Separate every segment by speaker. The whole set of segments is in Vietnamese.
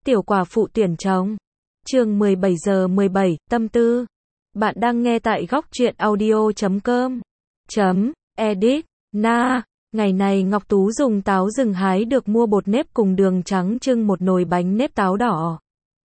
Speaker 1: Tiểu quả phụ tuyển chồng. Chương 17 giờ 17, tâm tư. Bạn đang nghe tại góc truyện audio.com. Edit. Ngày này Ngọc Tú dùng táo rừng hái được mua bột nếp cùng đường trắng trưng một nồi bánh nếp táo đỏ.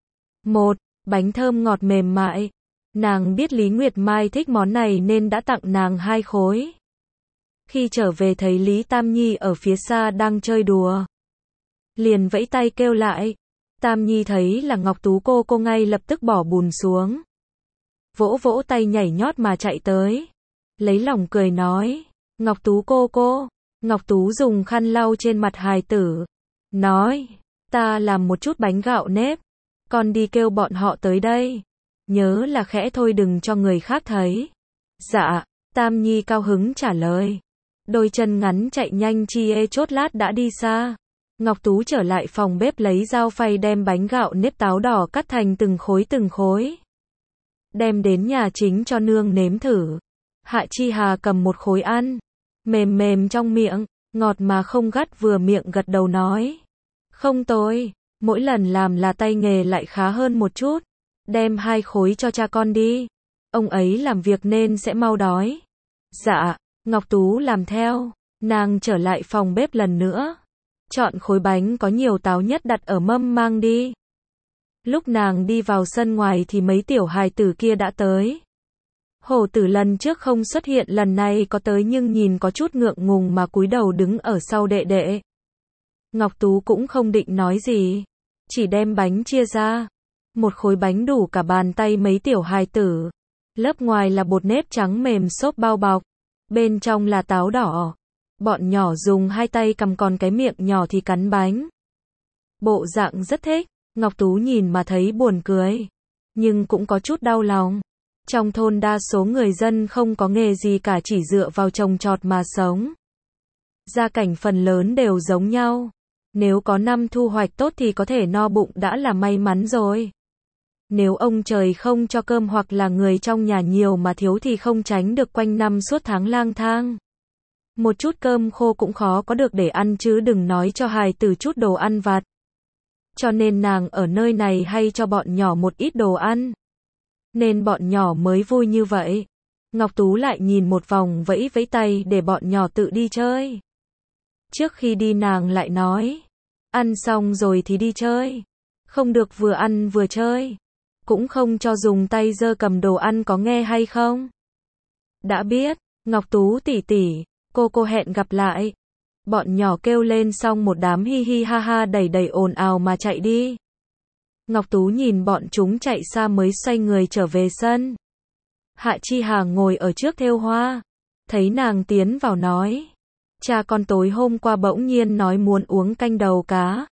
Speaker 1: Bánh thơm ngọt mềm mại. Nàng biết Lý Nguyệt Mai thích món này nên đã tặng nàng 2 khối. Khi trở về thấy Lý Tam Nhi ở phía xa đang chơi đùa, liền vẫy tay kêu lại. Tam Nhi thấy là Ngọc Tú cô ngay lập tức bỏ bùn xuống, vỗ vỗ tay nhảy nhót mà chạy tới, lấy lòng cười nói, Ngọc Tú cô. Ngọc Tú dùng khăn lau trên mặt hài tử, nói, ta làm một chút bánh gạo nếp, con đi kêu bọn họ tới đây, nhớ là khẽ thôi đừng cho người khác thấy. Dạ, Tam Nhi cao hứng trả lời, đôi chân ngắn chạy nhanh chốt lát đã đi xa. Ngọc Tú trở lại phòng bếp lấy dao phay đem bánh gạo nếp táo đỏ cắt thành từng khối. Đem đến nhà chính cho nương nếm thử. Hạ Chi Hà cầm một khối ăn. Mềm trong miệng, ngọt mà không gắt vừa miệng gật đầu nói. Không tồi, mỗi lần làm là tay nghề lại khá hơn một chút. Đem 2 khối cho cha con đi. Ông ấy làm việc nên sẽ mau đói. Dạ, Ngọc Tú làm theo. Nàng trở lại phòng bếp lần nữa. Chọn khối bánh có nhiều táo nhất đặt ở mâm mang đi. Lúc nàng đi vào sân ngoài thì mấy tiểu hài tử kia đã tới. Hổ tử lần trước không xuất hiện lần này có tới nhưng nhìn có chút ngượng ngùng mà cúi đầu đứng ở sau đệ đệ. Ngọc Tú cũng không định nói gì, chỉ đem bánh chia ra. Một khối bánh đủ cả bàn tay mấy tiểu hài tử. Lớp ngoài là bột nếp trắng mềm xốp bao bọc, bên trong là táo đỏ. Bọn nhỏ dùng 2 tay cầm còn cái miệng nhỏ thì cắn bánh. Bộ dạng rất thích, Ngọc Tú nhìn mà thấy buồn cười, nhưng cũng có chút đau lòng. Trong thôn đa số người dân không có nghề gì cả, chỉ dựa vào trồng trọt mà sống. Gia cảnh phần lớn đều giống nhau. Nếu có năm thu hoạch tốt thì có thể no bụng đã là may mắn rồi. Nếu ông trời không cho cơm hoặc là người trong nhà nhiều mà thiếu thì không tránh được quanh năm suốt tháng lang thang. Một chút cơm khô cũng khó có được để ăn chứ đừng nói cho hài tử chút đồ ăn vặt. Cho nên nàng ở nơi này hay cho bọn nhỏ một ít đồ ăn. Nên bọn nhỏ mới vui như vậy. Ngọc Tú lại nhìn một vòng vẫy tay để bọn nhỏ tự đi chơi. Trước khi đi nàng lại nói, ăn xong rồi thì đi chơi. Không được vừa ăn vừa chơi. Cũng không cho dùng tay giơ cầm đồ ăn có nghe hay không? Đã biết, Ngọc Tú tỷ tỷ. Cô hẹn gặp lại. Bọn nhỏ kêu lên xong một đám hi hi ha ha đầy ồn ào mà chạy đi. Ngọc Tú nhìn bọn chúng chạy xa mới xoay người trở về sân. Hạ Chi Hà ngồi ở trước thêu hoa. Thấy nàng tiến vào nói. Cha con tối hôm qua bỗng nhiên nói muốn uống canh đầu cá.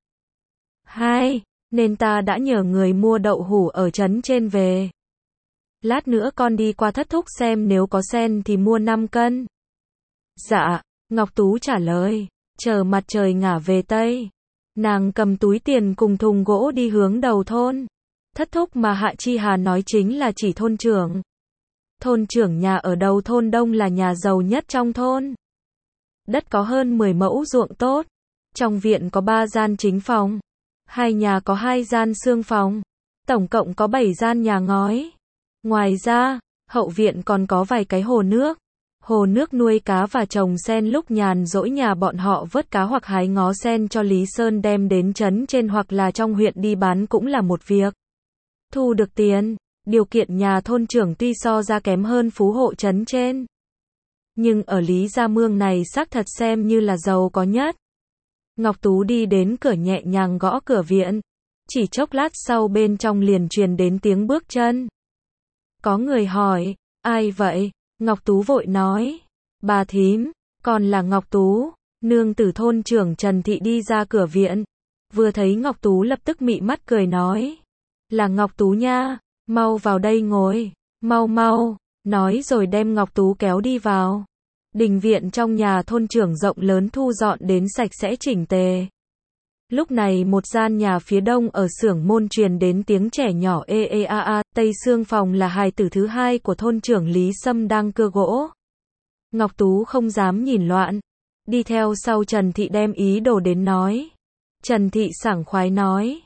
Speaker 1: Nên ta đã nhờ người mua đậu hũ ở trấn trên về. Lát nữa con đi qua Thất Thúc xem nếu có sen thì mua 5 cân. Dạ, Ngọc Tú trả lời, chờ mặt trời ngả về Tây. Nàng cầm túi tiền cùng thùng gỗ đi hướng đầu thôn. Thất Thúc mà Hạ Chi Hà nói chính là chỉ thôn trưởng. Thôn trưởng nhà ở đầu thôn Đông là nhà giàu nhất trong thôn. Đất có hơn 10 mẫu ruộng tốt. Trong viện có 3 gian chính phòng. 2 nhà có 2 gian xương phòng. Tổng cộng có 7 gian nhà ngói. Ngoài ra, hậu viện còn có vài cái hồ nước. Hồ nước nuôi cá và trồng sen, lúc nhàn rỗi nhà bọn họ vớt cá hoặc hái ngó sen cho Lý Sơn đem đến trấn trên hoặc là trong huyện đi bán cũng là một việc. Thu được tiền, điều kiện nhà thôn trưởng tuy so ra kém hơn phú hộ trấn trên. Nhưng ở Lý Gia Mương này xác thật xem như là giàu có nhất. Ngọc Tú đi đến cửa nhẹ nhàng gõ cửa viện. Chỉ chốc lát sau bên trong liền truyền đến tiếng bước chân. Có người hỏi, ai vậy? Ngọc Tú vội nói, bà thím, con là Ngọc Tú, nương tử thôn trưởng Trần Thị đi ra cửa viện. Vừa thấy Ngọc Tú lập tức mị mắt cười nói, là Ngọc Tú nha, mau vào đây ngồi, mau, nói rồi đem Ngọc Tú kéo đi vào. Đình viện trong nhà thôn trưởng rộng lớn thu dọn đến sạch sẽ chỉnh tề. Lúc này một gian nhà phía đông ở xưởng môn truyền đến tiếng trẻ nhỏ tây xương phòng là hài tử thứ 2 của thôn trưởng Lý Sâm đang cưa gỗ. Ngọc Tú không dám nhìn loạn, đi theo sau Trần Thị đem ý đồ đến nói. Trần Thị sảng khoái nói,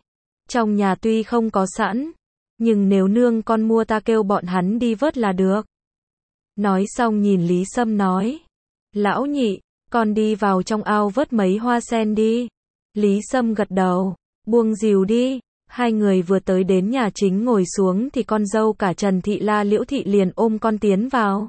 Speaker 1: Trong nhà tuy không có sẵn, nhưng nếu nương con mua ta kêu bọn hắn đi vớt là được. Nói xong nhìn Lý Sâm nói. Lão nhị, con đi vào trong ao vớt mấy hoa sen đi. Lý Sâm gật đầu, buông rìu đi. Hai người vừa tới đến nhà chính ngồi xuống thì con dâu cả Trần Thị La Liễu Thị liền ôm con tiến vào.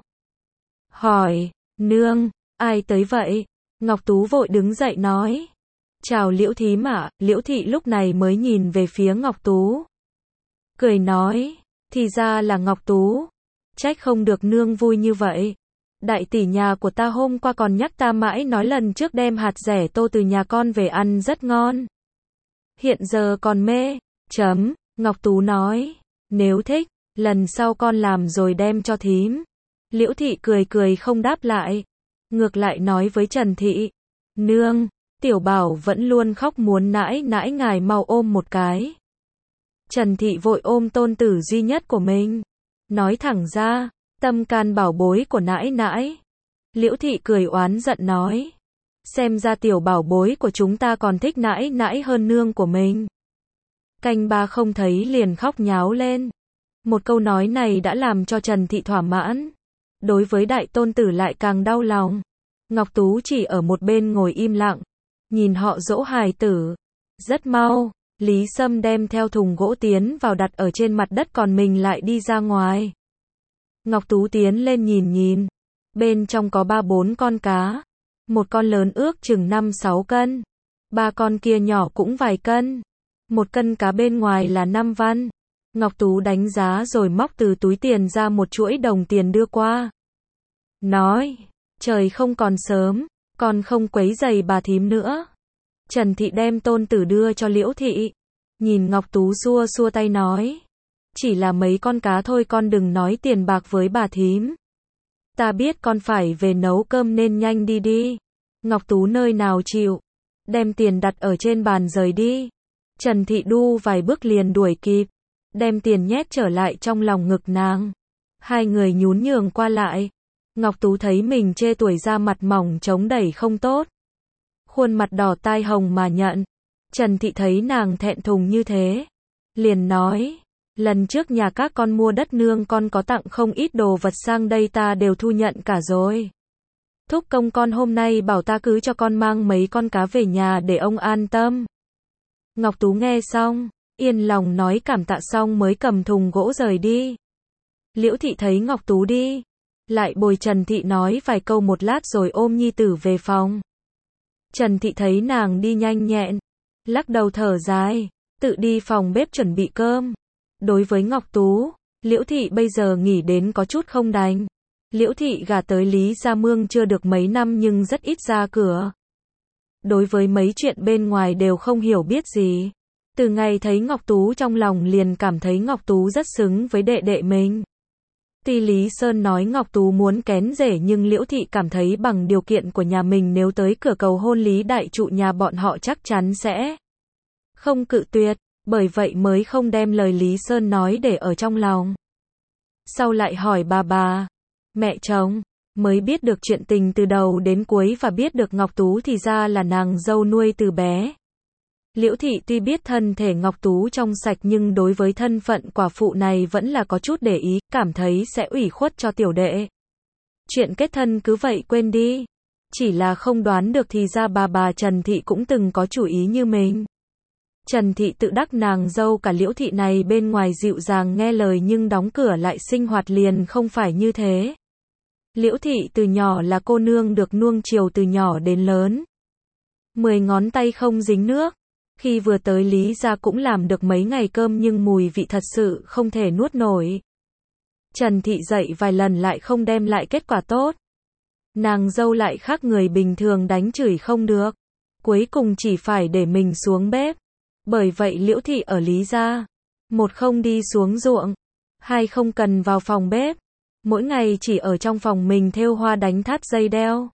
Speaker 1: Hỏi, nương, ai tới vậy? Ngọc Tú vội đứng dậy nói. Chào Liễu thím ạ. Liễu Thị lúc này mới nhìn về phía Ngọc Tú. Cười nói, thì ra là Ngọc Tú. Trách không được nương vui như vậy. Đại tỷ nhà của ta hôm qua còn nhắc ta mãi nói lần trước đem hạt rẻ tô từ nhà con về ăn rất ngon. Hiện giờ còn mê. Ngọc Tú nói, nếu thích, lần sau con làm rồi đem cho thím. Liễu Thị cười cười không đáp lại. Ngược lại nói với Trần Thị, nương, Tiểu Bảo vẫn luôn khóc muốn nãi nãi ngài mau ôm một cái. Trần Thị vội ôm tôn tử duy nhất của mình. Nói thẳng ra, tâm can bảo bối của nãi nãi. Liễu Thị cười oán giận nói, xem ra tiểu bảo bối của chúng ta còn thích nãi nãi hơn nương của mình. Canh ba không thấy liền khóc nháo lên. Một câu nói này đã làm cho Trần Thị thỏa mãn. Đối với đại tôn tử lại càng đau lòng. Ngọc Tú chỉ ở một bên ngồi im lặng, nhìn họ dỗ hài tử. Rất mau, Lý Sâm đem theo thùng gỗ tiến vào đặt ở trên mặt đất còn mình lại đi ra ngoài. Ngọc Tú tiến lên nhìn. Bên trong có 3-4 con cá. Một con lớn ước chừng 5-6 cân. 3 con kia nhỏ cũng vài cân. 1 cân cá bên ngoài là 5 văn. Ngọc Tú đánh giá rồi móc từ túi tiền ra một chuỗi đồng tiền đưa qua. Nói, trời không còn sớm, con không quấy rầy bà thím nữa. Trần Thị đem tôn tử đưa cho Liễu Thị. Nhìn Ngọc Tú xua xua tay nói, chỉ là mấy con cá thôi con đừng nói tiền bạc với bà thím. Ta biết con phải về nấu cơm nên nhanh đi. Ngọc Tú nơi nào chịu, đem tiền đặt ở trên bàn rời đi. Trần Thị đu vài bước liền đuổi kịp, đem tiền nhét trở lại trong lòng ngực nàng. Hai người nhún nhường qua lại. Ngọc Tú thấy mình chê tuổi da mặt mỏng chống đẩy không tốt. Khuôn mặt đỏ tai hồng mà nhận. Trần Thị thấy nàng thẹn thùng như thế, liền nói, lần trước nhà các con mua đất nương con có tặng không ít đồ vật sang đây ta đều thu nhận cả rồi. Thúc công con hôm nay bảo ta cứ cho con mang mấy con cá về nhà để ông an tâm. Ngọc Tú nghe xong, yên lòng nói cảm tạ xong mới cầm thùng gỗ rời đi. Liễu Thị thấy Ngọc Tú đi, lại bồi Trần Thị nói vài câu một lát rồi ôm nhi tử về phòng. Trần Thị thấy nàng đi nhanh nhẹn, lắc đầu thở dài, tự đi phòng bếp chuẩn bị cơm. Đối với Ngọc Tú, Liễu Thị bây giờ nghĩ đến có chút không đành. Liễu Thị gả tới Lý Gia Mương chưa được mấy năm nhưng rất ít ra cửa. Đối với mấy chuyện bên ngoài đều không hiểu biết gì. Từ ngày thấy Ngọc Tú trong lòng liền cảm thấy Ngọc Tú rất xứng với đệ đệ mình. Tuy Lý Sơn nói Ngọc Tú muốn kén rể nhưng Liễu Thị cảm thấy bằng điều kiện của nhà mình nếu tới cửa cầu hôn Lý đại trụ nhà bọn họ chắc chắn sẽ không cự tuyệt, bởi vậy mới không đem lời Lý Sơn nói để ở trong lòng. Sau lại hỏi bà, mẹ chồng, mới biết được chuyện tình từ đầu đến cuối và biết được Ngọc Tú thì ra là nàng dâu nuôi từ bé. Liễu Thị tuy biết thân thể Ngọc Tú trong sạch nhưng đối với thân phận quả phụ này vẫn là có chút để ý, cảm thấy sẽ ủy khuất cho tiểu đệ. Chuyện kết thân cứ vậy quên đi. Chỉ là không đoán được thì ra bà Trần Thị cũng từng có chủ ý như mình. Trần Thị tự đắc nàng dâu cả Liễu Thị này bên ngoài dịu dàng nghe lời nhưng đóng cửa lại sinh hoạt liền không phải như thế. Liễu Thị từ nhỏ là cô nương được nuông chiều từ nhỏ đến lớn. 10 ngón tay không dính nước. Khi vừa tới Lý gia cũng làm được mấy ngày cơm nhưng mùi vị thật sự không thể nuốt nổi. Trần Thị dạy vài lần lại không đem lại kết quả tốt. Nàng dâu lại khác người bình thường đánh chửi không được. Cuối cùng chỉ phải để mình xuống bếp. Bởi vậy Liễu Thị ở Lý gia, 1 không đi xuống ruộng, 2 không cần vào phòng bếp. Mỗi ngày chỉ ở trong phòng mình thêu hoa đánh thắt dây đeo.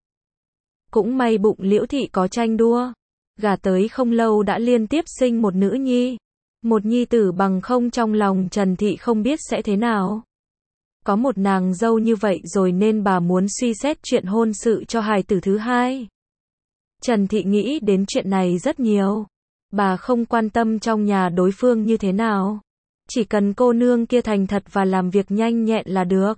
Speaker 1: Cũng may bụng Liễu Thị có tranh đua. Gả tới không lâu đã liên tiếp sinh một nữ nhi. Một nhi tử bằng không trong lòng Trần Thị không biết sẽ thế nào. Có một nàng dâu như vậy rồi nên bà muốn suy xét chuyện hôn sự cho hài tử thứ hai. Trần Thị nghĩ đến chuyện này rất nhiều. Bà không quan tâm trong nhà đối phương như thế nào. Chỉ cần cô nương kia thành thật và làm việc nhanh nhẹn là được.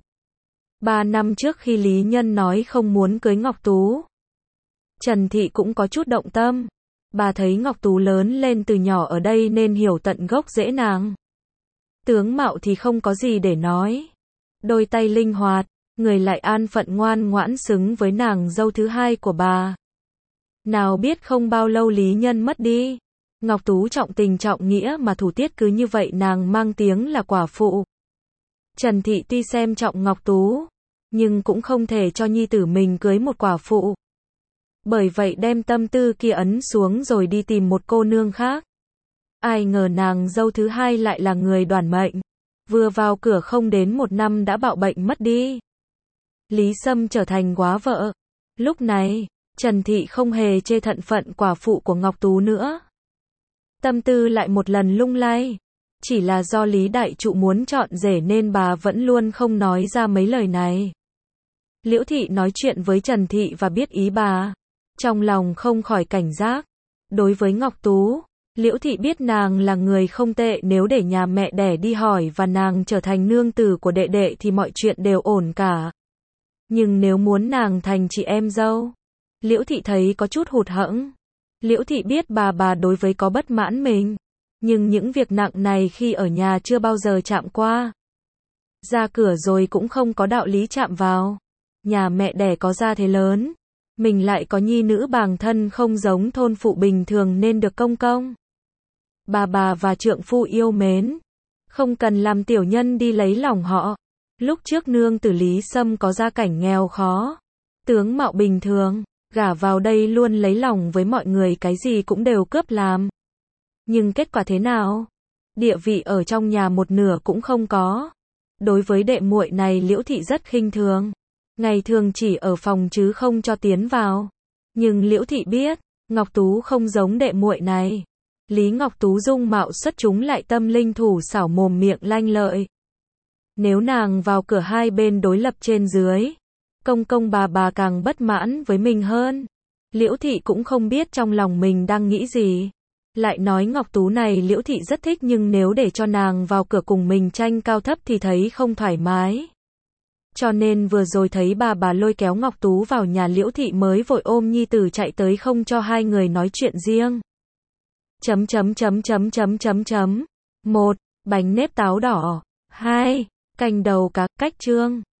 Speaker 1: 3 năm trước khi Lý Nhân nói không muốn cưới Ngọc Tú, Trần Thị cũng có chút động tâm. Bà thấy Ngọc Tú lớn lên từ nhỏ ở đây nên hiểu tận gốc rễ nàng. Tướng mạo thì không có gì để nói. Đôi tay linh hoạt, người lại an phận ngoan ngoãn xứng với nàng dâu thứ hai của bà. Nào biết không bao lâu Lý Nhân mất đi. Ngọc Tú trọng tình trọng nghĩa mà thủ tiết cứ như vậy nàng mang tiếng là quả phụ. Trần Thị tuy xem trọng Ngọc Tú, nhưng cũng không thể cho nhi tử mình cưới một quả phụ. Bởi vậy đem tâm tư kia ấn xuống rồi đi tìm một cô nương khác. Ai ngờ nàng dâu thứ hai lại là người đoản mệnh. Vừa vào cửa không đến 1 năm đã bạo bệnh mất đi. Lý Sâm trở thành góa vợ. Lúc này, Trần Thị không hề chê thận phận quả phụ của Ngọc Tú nữa. Tâm tư lại một lần lung lay. Chỉ là do Lý Đại Trụ muốn chọn rể nên bà vẫn luôn không nói ra mấy lời này. Liễu Thị nói chuyện với Trần Thị và biết ý bà. Trong lòng không khỏi cảnh giác. Đối với Ngọc Tú, Liễu Thị biết nàng là người không tệ, nếu để nhà mẹ đẻ đi hỏi và nàng trở thành nương tử của đệ đệ thì mọi chuyện đều ổn cả. Nhưng nếu muốn nàng thành chị em dâu, Liễu Thị thấy có chút hụt hẫng. Liễu Thị biết bà đối với có bất mãn mình, nhưng những việc nặng này khi ở nhà chưa bao giờ chạm qua. Ra cửa rồi cũng không có đạo lý chạm vào. Nhà mẹ đẻ có gia thế lớn, mình lại có nhi nữ bàng thân không giống thôn phụ bình thường nên được công công bà và trượng phu yêu mến, không cần làm tiểu nhân đi lấy lòng họ. Lúc trước nương tử Lý Sâm có gia cảnh nghèo khó, tướng mạo bình thường, gả vào đây luôn lấy lòng với mọi người, cái gì cũng đều cướp làm. Nhưng kết quả thế nào? Địa vị ở trong nhà một nửa cũng không có. Đối với đệ muội này Liễu Thị rất khinh thường. Ngày thường chỉ ở phòng chứ không cho tiến vào. Nhưng Liễu Thị biết, Ngọc Tú không giống đệ muội này. Lý Ngọc Tú dung mạo xuất chúng lại tâm linh thủ xảo, mồm miệng lanh lợi. Nếu nàng vào cửa hai bên đối lập trên dưới, công bà càng bất mãn với mình hơn. Liễu Thị cũng không biết trong lòng mình đang nghĩ gì. Lại nói Ngọc Tú này Liễu Thị rất thích, nhưng nếu để cho nàng vào cửa cùng mình tranh cao thấp thì thấy không thoải mái. Cho nên vừa rồi thấy bà lôi kéo Ngọc Tú vào nhà, Liễu Thị mới vội ôm nhi tử chạy tới không cho hai người nói chuyện riêng. 1. Bánh nếp táo đỏ. 2. Canh đầu cá. Cách chương